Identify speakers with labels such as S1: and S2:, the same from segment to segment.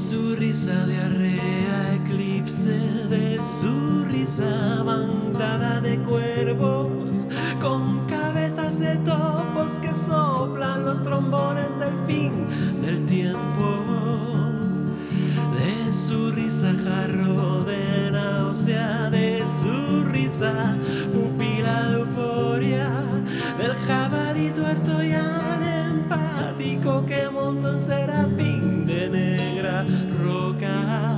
S1: su risa diarrea, eclipse de su risa, bandada de cuervos con cabezas de topos que soplan los trombones del fin del tiempo. De su risa jarro de náusea, de su risa pupila de euforia, del jabalí tuerto y empático que montó en serafín de negra roca.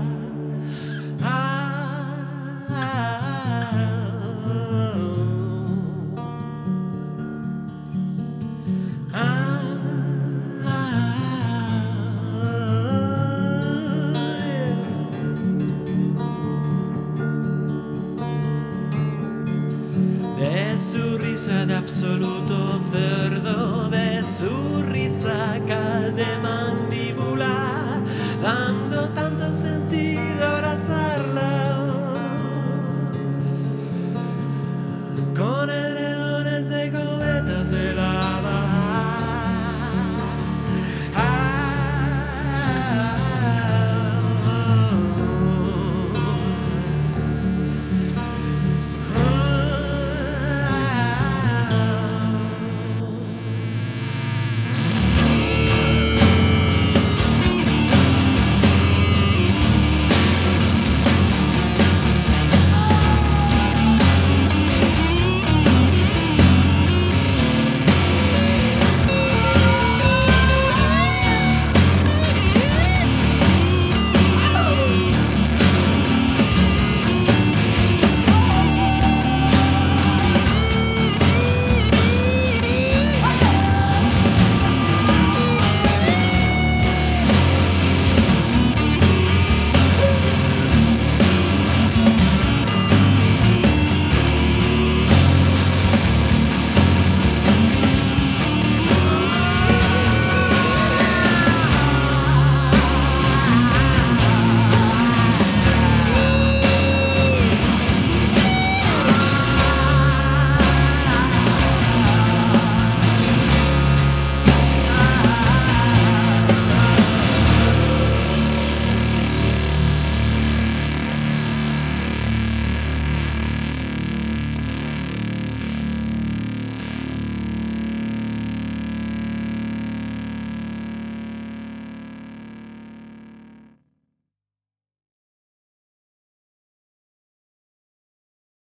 S1: De su risa de absoluto cerdo, de su risa cal de mandíbula,